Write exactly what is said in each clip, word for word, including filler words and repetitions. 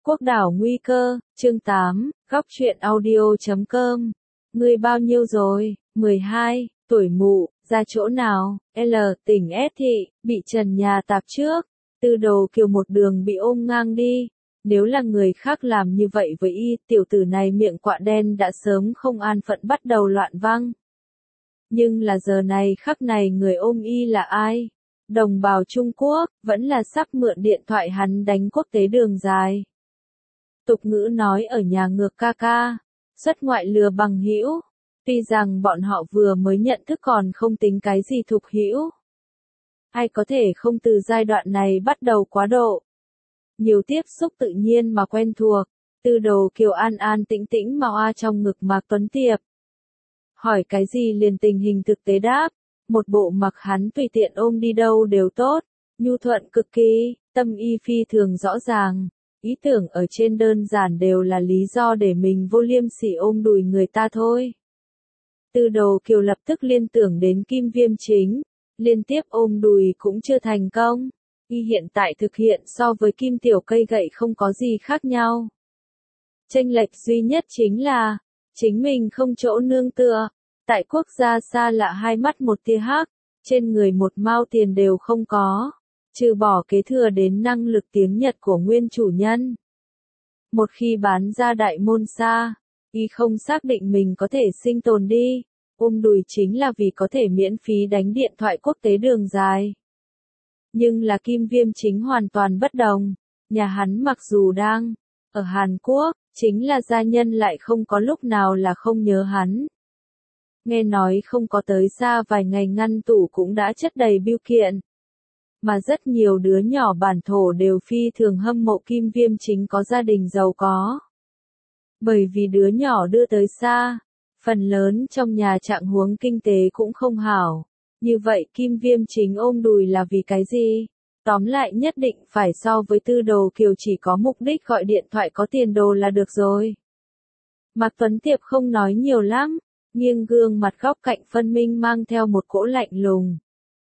Quốc đảo nguy cơ, chương tám, góc truyện audio chấm com. Ngươi bao nhiêu rồi? mười hai, tuổi mụ, ra chỗ nào? L, tỉnh S thị, bị trần nhà tạp trước. Tư Đồ Kiều một đường bị ôm ngang đi. Nếu là người khác làm như vậy với y, tiểu tử này miệng quạ đen đã sớm không an phận bắt đầu loạn văng. Nhưng là giờ này khắc này người ôm y là ai? Đồng bào Trung Quốc, vẫn là sắp mượn điện thoại hắn đánh quốc tế đường dài. Tục ngữ nói ở nhà ngược ca ca, xuất ngoại lừa bằng hữu. Tuy rằng bọn họ vừa mới nhận thức còn không tính cái gì thục hữu. Ai có thể không từ giai đoạn này bắt đầu quá độ. Nhiều tiếp xúc tự nhiên mà quen thuộc, Tư Đồ Kiều an an tĩnh tĩnh mà oa trong ngực Mạc Tuấn Tiệp. Hỏi cái gì liền tình hình thực tế đáp, một bộ mặc hắn tùy tiện ôm đi đâu đều tốt, nhu thuận cực kỳ, tâm y phi thường rõ ràng. Ý tưởng ở trên đơn giản đều là lý do để mình vô liêm sỉ ôm đùi người ta thôi. Tư Đồ Kiều lập tức liên tưởng đến Kim Viêm Chính, liên tiếp ôm đùi cũng chưa thành công. Y hiện tại thực hiện so với Kim Tiểu cây gậy không có gì khác nhau. Chênh lệch duy nhất chính là, chính mình không chỗ nương tựa. Tại quốc gia xa lạ hai mắt một tia hắc, trên người một mao tiền đều không có. Trừ bỏ kế thừa đến năng lực tiếng Nhật của nguyên chủ nhân. Một khi bán ra đại môn xa, y không xác định mình có thể sinh tồn đi, ôm đùi chính là vì có thể miễn phí đánh điện thoại quốc tế đường dài. Nhưng là Kim Viêm Chính hoàn toàn bất đồng, nhà hắn mặc dù đang ở Hàn Quốc, chính là gia nhân lại không có lúc nào là không nhớ hắn. Nghe nói không có tới xa vài ngày ngăn tủ cũng đã chất đầy bưu kiện. Mà rất nhiều đứa nhỏ bản thổ đều phi thường hâm mộ Kim Viêm Chính có gia đình giàu có. Bởi vì đứa nhỏ đưa tới xa, phần lớn trong nhà trạng huống kinh tế cũng không hảo. Như vậy Kim Viêm Chính ôm đùi là vì cái gì? Tóm lại nhất định phải so với Tư Đồ Kiều chỉ có mục đích gọi điện thoại có tiền đồ là được rồi. Mạc Tuấn Tiệp không nói nhiều lắm, nghiêng gương mặt góc cạnh phân minh mang theo một cỗ lạnh lùng.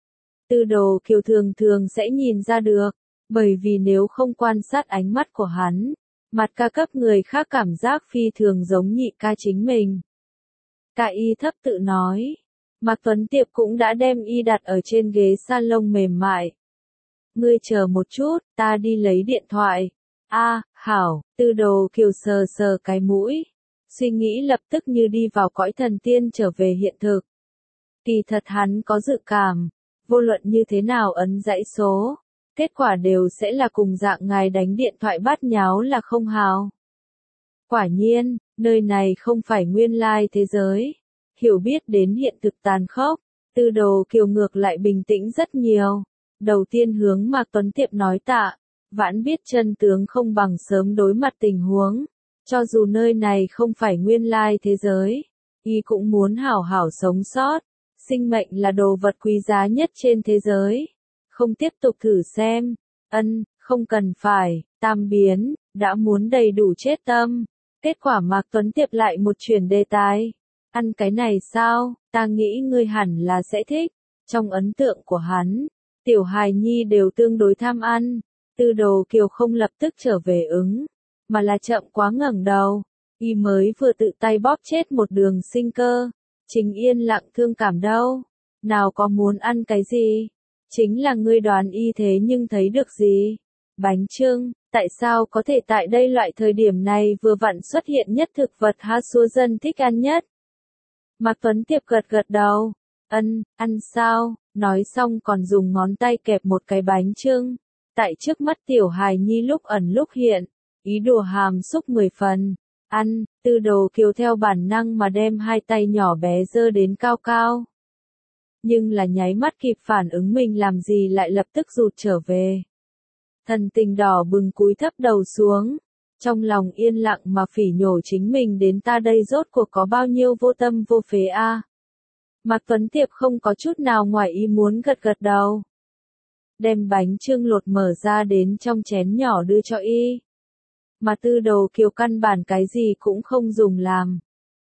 Tư Đồ Kiều thường thường sẽ nhìn ra được, bởi vì nếu không quan sát ánh mắt của hắn, mặt ca cấp người khác cảm giác phi thường giống nhị ca chính mình. Ca y thấp tự nói, Mạc Tuấn Tiệp cũng đã đem y đặt ở trên ghế salon mềm mại. Ngươi chờ một chút, ta đi lấy điện thoại. A, hảo, Tư Đồ Kiều sờ sờ cái mũi. Suy nghĩ lập tức như đi vào cõi thần tiên trở về hiện thực. Kỳ thật hắn có dự cảm, vô luận như thế nào ấn dãy số, kết quả đều sẽ là cùng dạng ngài đánh điện thoại bát nháo là không hào. Quả nhiên, nơi này không phải nguyên lai thế giới. Hiểu biết đến hiện thực tàn khốc, Tư Đồ Kiều ngược lại bình tĩnh rất nhiều. Đầu tiên hướng Mạc Tuấn Tiệp nói tạ, vãn biết chân tướng không bằng sớm đối mặt tình huống. Cho dù nơi này không phải nguyên lai thế giới, y cũng muốn hảo hảo sống sót. Sinh mệnh là đồ vật quý giá nhất trên thế giới. Không tiếp tục thử xem. Ân, không cần phải, tam biến, đã muốn đầy đủ chết tâm. Kết quả Mạc Tuấn Tiệp lại một chuyển đề tài. Ăn cái này sao, ta nghĩ ngươi hẳn là sẽ thích. Trong ấn tượng của hắn, tiểu hài nhi đều tương đối tham ăn. Tư Đồ Kiều không lập tức trở về ứng, mà là chậm quá ngẩng đầu. Y mới vừa tự tay bóp chết một đường sinh cơ. Chính yên lặng thương cảm đâu. Nào có muốn ăn cái gì? Chính là ngươi đoán y thế nhưng thấy được gì? Bánh chưng, tại sao có thể tại đây loại thời điểm này vừa vặn xuất hiện nhất thực vật ha xua dân thích ăn nhất? Mạc Tuấn Tiệp gật gật đầu. Ân, ăn sao? Nói xong còn dùng ngón tay kẹp một cái bánh chưng. Tại trước mắt tiểu hài nhi lúc ẩn lúc hiện. Ý đùa hàm xúc mười phần. Ăn, Tư Đồ Kiều theo bản năng mà đem hai tay nhỏ bé giơ đến cao cao. Nhưng là nháy mắt kịp phản ứng mình làm gì lại lập tức rụt trở về. Thần tình đỏ bừng cúi thấp đầu xuống. Trong lòng yên lặng mà phỉ nhổ chính mình đến ta đây rốt cuộc có bao nhiêu vô tâm vô phế a. À. Mạc Tuấn Tiệp không có chút nào ngoài ý muốn gật gật đầu. Đem bánh chưng lột mở ra đến trong chén nhỏ đưa cho y. Mà Tư Đồ Kiều căn bản cái gì cũng không dùng làm.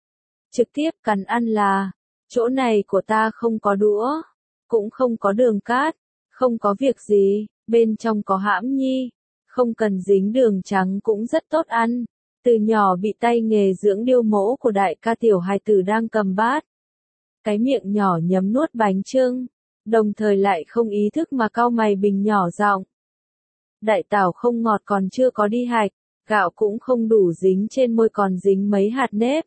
Trực tiếp cắn ăn là, chỗ này của ta không có đũa, cũng không có đường cát, không có việc gì, bên trong có hãm nhi, không cần dính đường trắng cũng rất tốt ăn. Từ nhỏ bị tay nghề dưỡng điêu mỗ của đại ca tiểu hài tử đang cầm bát. Cái miệng nhỏ nhấm nuốt bánh chưng, đồng thời lại không ý thức mà cau mày bình nhỏ giọng. Đại tảo không ngọt còn chưa có đi hạch, gạo cũng không đủ dính trên môi còn dính mấy hạt nếp.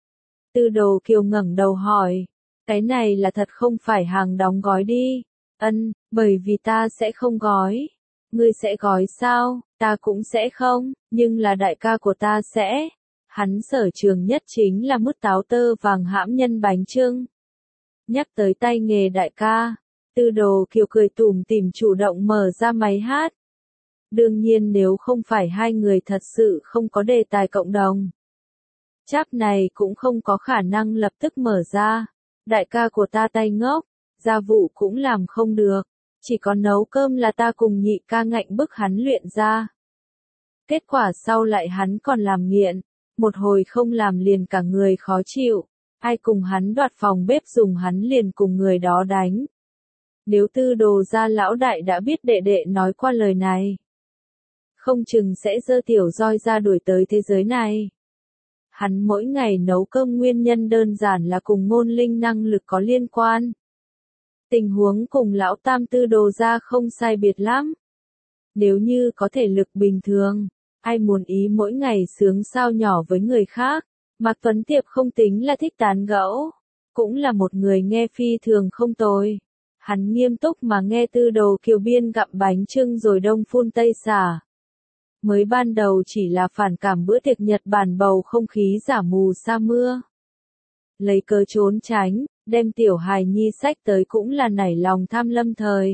Tư Đồ Kiều ngẩng đầu hỏi, cái này là thật không phải hàng đóng gói đi? Ân, bởi vì ta sẽ không gói. Ngươi sẽ gói sao? Ta cũng sẽ không, nhưng là đại ca của ta sẽ. Hắn sở trường nhất chính là mứt táo tơ vàng hãm nhân bánh chưng. Nhắc tới tay nghề đại ca, Tư Đồ Kiều cười tủm tỉm chủ động mở ra máy hát. Đương nhiên nếu không phải hai người thật sự không có đề tài cộng đồng, chap này cũng không có khả năng lập tức mở ra. Đại ca của ta tay ngốc, gia vụ cũng làm không được, chỉ có nấu cơm là ta cùng nhị ca ngạnh bức hắn luyện ra. Kết quả sau lại hắn còn làm nghiện, một hồi không làm liền cả người khó chịu, ai cùng hắn đoạt phòng bếp dùng hắn liền cùng người đó đánh. Nếu Tư Đồ gia lão đại đã biết đệ đệ nói qua lời này, không chừng sẽ giơ tiểu roi ra đuổi tới thế giới này. Hắn mỗi ngày nấu cơm nguyên nhân đơn giản là cùng ngôn linh năng lực có liên quan. Tình huống cùng lão tam Tư Đồ gia không sai biệt lắm. Nếu như có thể lực bình thường, ai muốn ý mỗi ngày sướng sao nhỏ với người khác. Mạc Tuấn Tiệp không tính là thích tán gẫu, cũng là một người nghe phi thường không tồi. Hắn nghiêm túc mà nghe Tư Đồ Kiều biên gặm bánh chưng rồi đông phun tây xả. Mới ban đầu chỉ là phản cảm bữa tiệc Nhật Bản bầu không khí giả mù sa mưa. Lấy cớ trốn tránh, đem tiểu hài nhi sách tới cũng là nảy lòng tham lâm thời.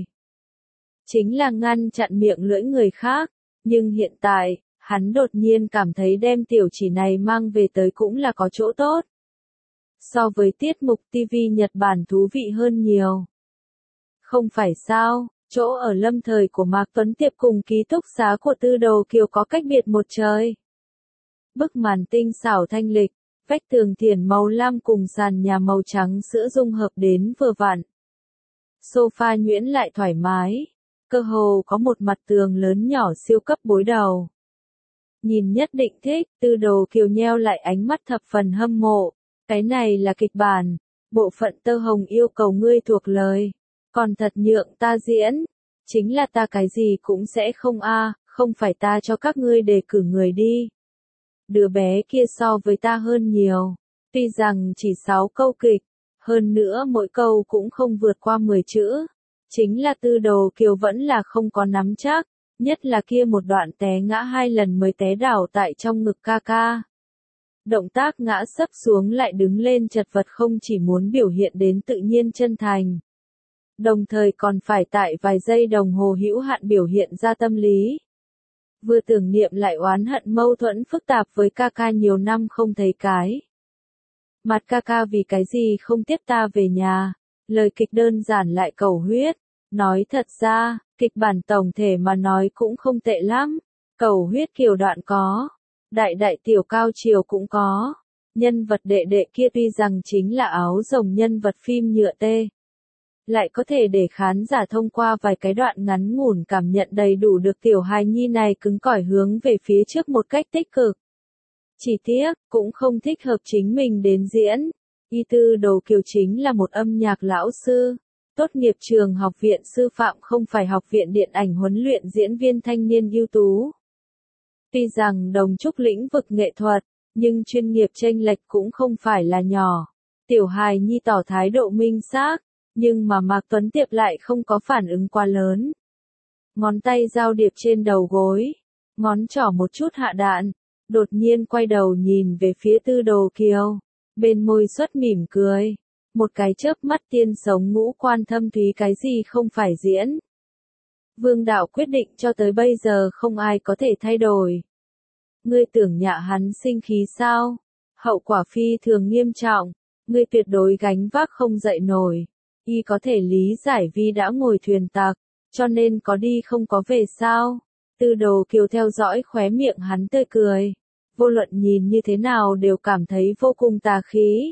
Chính là ngăn chặn miệng lưỡi người khác, nhưng hiện tại, hắn đột nhiên cảm thấy đem tiểu chỉ này mang về tới cũng là có chỗ tốt. So với tiết mục ti vi Nhật Bản thú vị hơn nhiều. Không phải sao, chỗ ở lâm thời của Mạc Tuấn Tiệp cùng ký túc xá của Tư Đồ Kiều có cách biệt một trời. Bức màn tinh xảo thanh lịch, vách tường thiển màu lam cùng sàn nhà màu trắng sữa dung hợp đến vừa vặn. Sofa nhuyễn lại thoải mái, cơ hồ có một mặt tường lớn nhỏ siêu cấp bối đầu. Nhìn nhất định thích, Tư Đồ Kiều nheo lại ánh mắt thập phần hâm mộ. Cái này là kịch bản, bộ phận Tơ Hồng yêu cầu ngươi thuộc lời, còn thật nhượng ta diễn, chính là ta cái gì cũng sẽ không a, không phải ta cho các ngươi đề cử người đi. Đứa bé kia so với ta hơn nhiều, tuy rằng chỉ sáu câu kịch, hơn nữa mỗi câu cũng không vượt qua mười chữ, chính là Tư Đồ Kiều vẫn là không có nắm chắc, nhất là kia một đoạn té ngã hai lần mới té đảo tại trong ngực ca ca. Động tác ngã sấp xuống lại đứng lên chật vật không chỉ muốn biểu hiện đến tự nhiên chân thành, đồng thời còn phải tại vài giây đồng hồ hữu hạn biểu hiện ra tâm lý. Vừa tưởng niệm lại oán hận mâu thuẫn phức tạp với ca ca nhiều năm không thấy cái. Mặt ca ca vì cái gì không tiếp ta về nhà, lời kịch đơn giản lại cầu huyết. Nói thật ra, kịch bản tổng thể mà nói cũng không tệ lắm, cầu huyết kiểu đoạn có, đại đại tiểu cao chiều cũng có. Nhân vật đệ đệ kia tuy rằng chính là áo rồng nhân vật phim nhựa tê, lại có thể để khán giả thông qua vài cái đoạn ngắn ngủn cảm nhận đầy đủ được tiểu hài nhi này cứng cỏi hướng về phía trước một cách tích cực. Chỉ tiếc, cũng không thích hợp chính mình đến diễn. Y Tư Đồ Kiều chính là một âm nhạc lão sư, tốt nghiệp trường học viện sư phạm không phải học viện điện ảnh huấn luyện diễn viên thanh niên ưu tú. Tuy rằng đồng trúc lĩnh vực nghệ thuật, nhưng chuyên nghiệp chênh lệch cũng không phải là nhỏ. Tiểu hài nhi tỏ thái độ minh xác, nhưng mà Mạc Tuấn Tiệp lại không có phản ứng quá lớn. Ngón tay giao điệp trên đầu gối, ngón trỏ một chút hạ đạn, đột nhiên quay đầu nhìn về phía Tư Đồ Kiều, bên môi xuất mỉm cười. Một cái chớp mắt tiên sống ngũ quan thâm thúy cái gì không phải diễn. Vương đạo quyết định cho tới bây giờ không ai có thể thay đổi. Ngươi tưởng nhạ hắn sinh khí sao? Hậu quả phi thường nghiêm trọng, ngươi tuyệt đối gánh vác không dậy nổi. Y có thể lý giải vì đã ngồi thuyền tặc, cho nên có đi không có về sao. Tư Đồ Kiều theo dõi khóe miệng hắn tươi cười. Vô luận nhìn như thế nào đều cảm thấy vô cùng tà khí.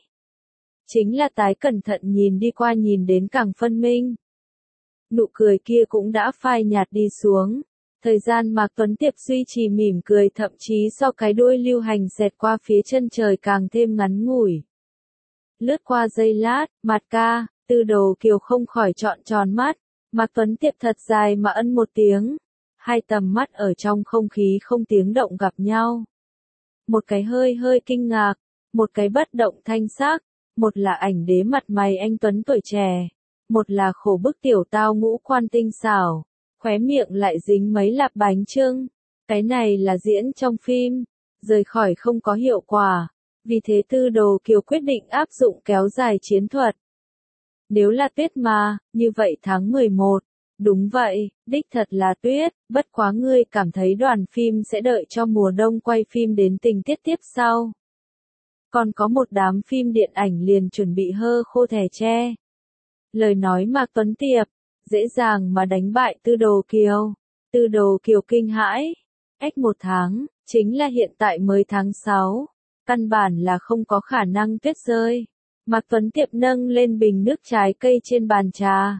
Chính là tái cẩn thận nhìn đi qua nhìn đến càng phân minh. Nụ cười kia cũng đã phai nhạt đi xuống. Thời gian Mạc Tuấn Tiệp duy trì mỉm cười thậm chí so cái đuôi lưu hành xẹt qua phía chân trời càng thêm ngắn ngủi. Lướt qua giây lát, Mạt ca, Tư Đồ Kiều không khỏi trọn tròn mắt, Mạc Tuấn Tiệp thật dài mà ân một tiếng. Hai tầm mắt ở trong không khí không tiếng động gặp nhau. Một cái hơi hơi kinh ngạc, một cái bất động thanh sắc, một là ảnh đế mặt mày anh Tuấn tuổi trẻ, một là khổ bức tiểu tao ngũ quan tinh xảo, khóe miệng lại dính mấy lạp bánh chưng. Cái này là diễn trong phim, rời khỏi không có hiệu quả, vì thế Tư Đồ Kiều quyết định áp dụng kéo dài chiến thuật. Nếu là tuyết mà, như vậy tháng mười một, đúng vậy, đích thật là tuyết, bất quá ngươi cảm thấy đoàn phim sẽ đợi cho mùa đông quay phim đến tình tiết tiếp sau. Còn có một đám phim điện ảnh liền chuẩn bị hơ khô thẻ tre. Lời nói Mạc Tuấn Tiệp, dễ dàng mà đánh bại Tư Đồ Kiều. Tư Đồ Kiều kinh hãi, ách một tháng, chính là hiện tại mới tháng sáu, căn bản là không có khả năng tuyết rơi. Mạc Tuấn Tiệp nâng lên bình nước trái cây trên bàn trà.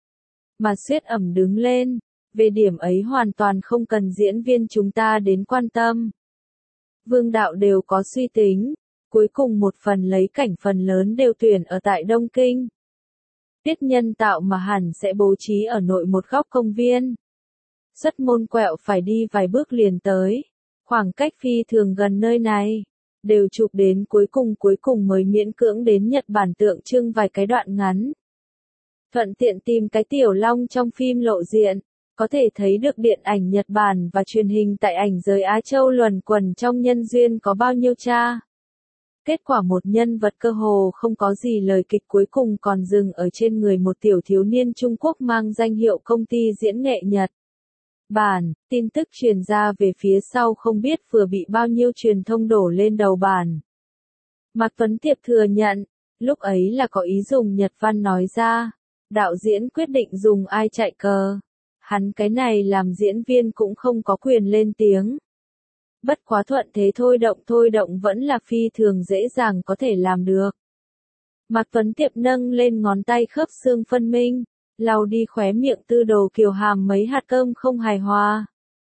Mà Suyết ẩm đứng lên, về điểm ấy hoàn toàn không cần diễn viên chúng ta đến quan tâm. Vương đạo đều có suy tính, cuối cùng một phần lấy cảnh phần lớn đều tuyển ở tại Đông Kinh. Tiết nhân tạo mà hẳn sẽ bố trí ở nội một góc công viên. Xuất môn quẹo phải đi vài bước liền tới, khoảng cách phi thường gần nơi này. Đều chụp đến cuối cùng cuối cùng mới miễn cưỡng đến Nhật Bản tượng trưng vài cái đoạn ngắn. Thuận tiện tìm cái tiểu long trong phim lộ diện, có thể thấy được điện ảnh Nhật Bản và truyền hình tại ảnh giới Á Châu luẩn quẩn trong nhân duyên có bao nhiêu cha. Kết quả một nhân vật cơ hồ không có gì lời kịch cuối cùng còn dừng ở trên người một tiểu thiếu niên Trung Quốc mang danh hiệu công ty diễn nghệ Nhật Bản. Tin tức truyền ra về phía sau không biết vừa bị bao nhiêu truyền thông đổ lên đầu bản. Mạc Tuấn Tiệp thừa nhận, lúc ấy là có ý dùng Nhật văn nói ra, đạo diễn quyết định dùng ai chạy cờ. Hắn cái này làm diễn viên cũng không có quyền lên tiếng. Bất quá thuận thế thôi động thôi động vẫn là phi thường dễ dàng có thể làm được. Mạc Tuấn Tiệp nâng lên ngón tay khớp xương phân minh, lau đi khóe miệng Tư Đồ Kiều hàm mấy hạt cơm không hài hòa.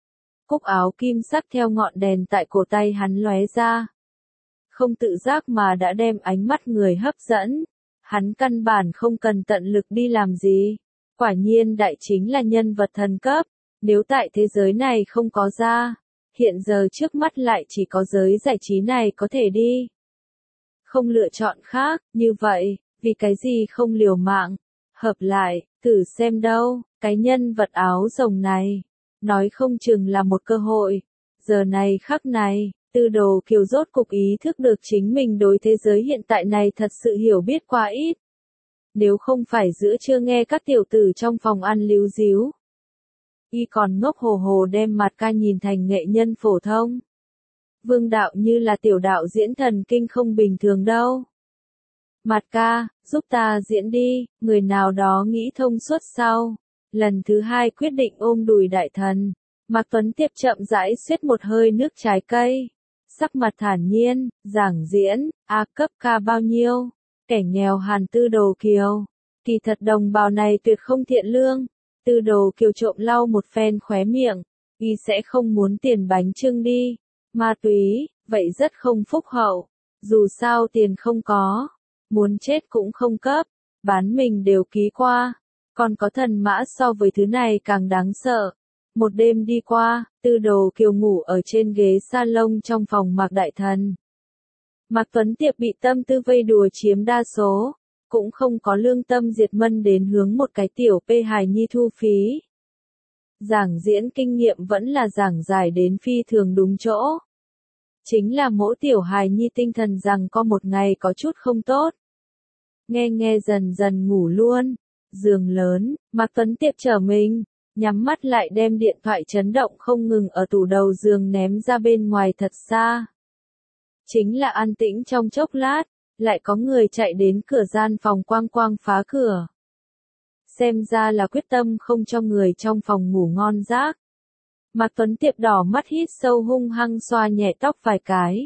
Cúc áo kim sắc theo ngọn đèn tại cổ tay hắn lóe ra. Không tự giác mà đã đem ánh mắt người hấp dẫn. Hắn căn bản không cần tận lực đi làm gì. Quả nhiên đại chính là nhân vật thần cấp. Nếu tại thế giới này không có ra, hiện giờ trước mắt lại chỉ có giới giải trí này có thể đi. Không lựa chọn khác, như vậy, vì cái gì không liều mạng. Hợp lại, thử xem đâu, cái nhân vật áo rồng này. Nói không chừng là một cơ hội. Giờ này khắc này, Tư Đồ Kiều rốt cục ý thức được chính mình đối thế giới hiện tại này thật sự hiểu biết quá ít. Nếu không phải giữa trưa nghe các tiểu tử trong phòng ăn líu díu, y còn ngốc hồ hồ đem Mạt ca nhìn thành nghệ nhân phổ thông. Vương đạo như là tiểu đạo diễn thần kinh không bình thường đâu. Mạt ca, giúp ta diễn đi, người nào đó nghĩ thông suốt sau. Lần thứ hai quyết định ôm đùi đại thần. Mạc Tuấn Tiệp chậm rãi suýt một hơi nước trái cây. Sắc mặt thản nhiên, giảng diễn, A cấp ca bao nhiêu? Kẻ nghèo hàn Tư Đồ Kiều. Kỳ thật đồng bào này tuyệt không thiện lương. Tư Đồ Kiều trộm lau một phen khóe miệng. Y sẽ không muốn tiền bánh chưng đi. Ma túy, vậy rất không phúc hậu. Dù sao tiền không có. Muốn chết cũng không cấp. Bán mình đều ký qua. Còn có thần mã so với thứ này càng đáng sợ. Một đêm đi qua, Tư Đồ Kiều ngủ ở trên ghế salon trong phòng Mạc Đại Thần. Mạc Tuấn Tiệp bị tâm tư vây đùa chiếm đa số, cũng không có lương tâm diệt mân đến hướng một cái tiểu pê hài nhi thu phí. Giảng diễn kinh nghiệm vẫn là giảng giải đến phi thường đúng chỗ. Chính là mỗi tiểu hài nhi tinh thần rằng có một ngày có chút không tốt. Nghe nghe dần dần ngủ luôn. Giường lớn, Mạc Tuấn Tiệp trở mình, nhắm mắt lại đem điện thoại chấn động không ngừng ở tủ đầu giường ném ra bên ngoài thật xa. Chính là an tĩnh trong chốc lát, lại có người chạy đến cửa gian phòng quang quang phá cửa. Xem ra là quyết tâm không cho người trong phòng ngủ ngon giấc. Mạc Tuấn Tiệp đỏ mắt hít sâu hung hăng xoa nhẹ tóc vài cái.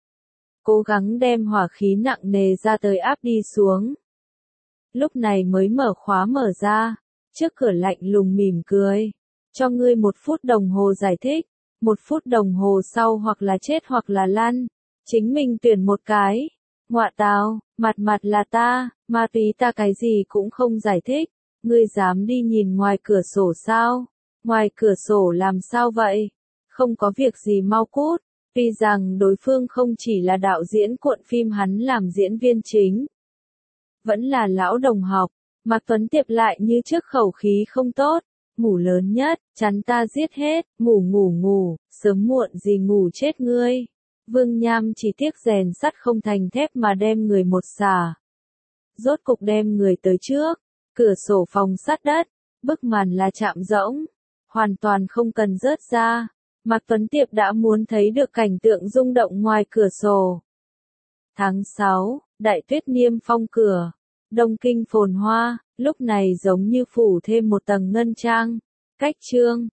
Cố gắng đem hỏa khí nặng nề ra tới áp đi xuống. Lúc này mới mở khóa mở ra, trước cửa lạnh lùng mỉm cười. Cho ngươi một phút đồng hồ giải thích. Một phút đồng hồ sau hoặc là chết hoặc là lăn. Chính mình tuyển một cái. Ngọa tào, mặt mặt là ta, ma túy ta cái gì cũng không giải thích. Ngươi dám đi nhìn ngoài cửa sổ sao? Ngoài cửa sổ làm sao vậy? Không có việc gì mau cút. Tuy rằng đối phương không chỉ là đạo diễn cuộn phim hắn làm diễn viên chính. Vẫn là lão đồng học. Mạc Tuấn Tiệp lại như trước khẩu khí không tốt. Ngủ lớn nhất, chắn ta giết hết, ngủ ngủ ngủ, sớm muộn gì ngủ chết ngươi. Vương Nham chỉ tiếc rèn sắt không thành thép mà đem người một xà. Rốt cục đem người tới trước, cửa sổ phòng sắt đất, bức màn là chạm rỗng, hoàn toàn không cần rớt ra. Mạc Tuấn Tiệp đã muốn thấy được cảnh tượng rung động ngoài cửa sổ. Tháng sáu, đại tuyết niêm phong cửa. Đông Kinh phồn hoa, lúc này giống như phủ thêm một tầng ngân trang. Cách chương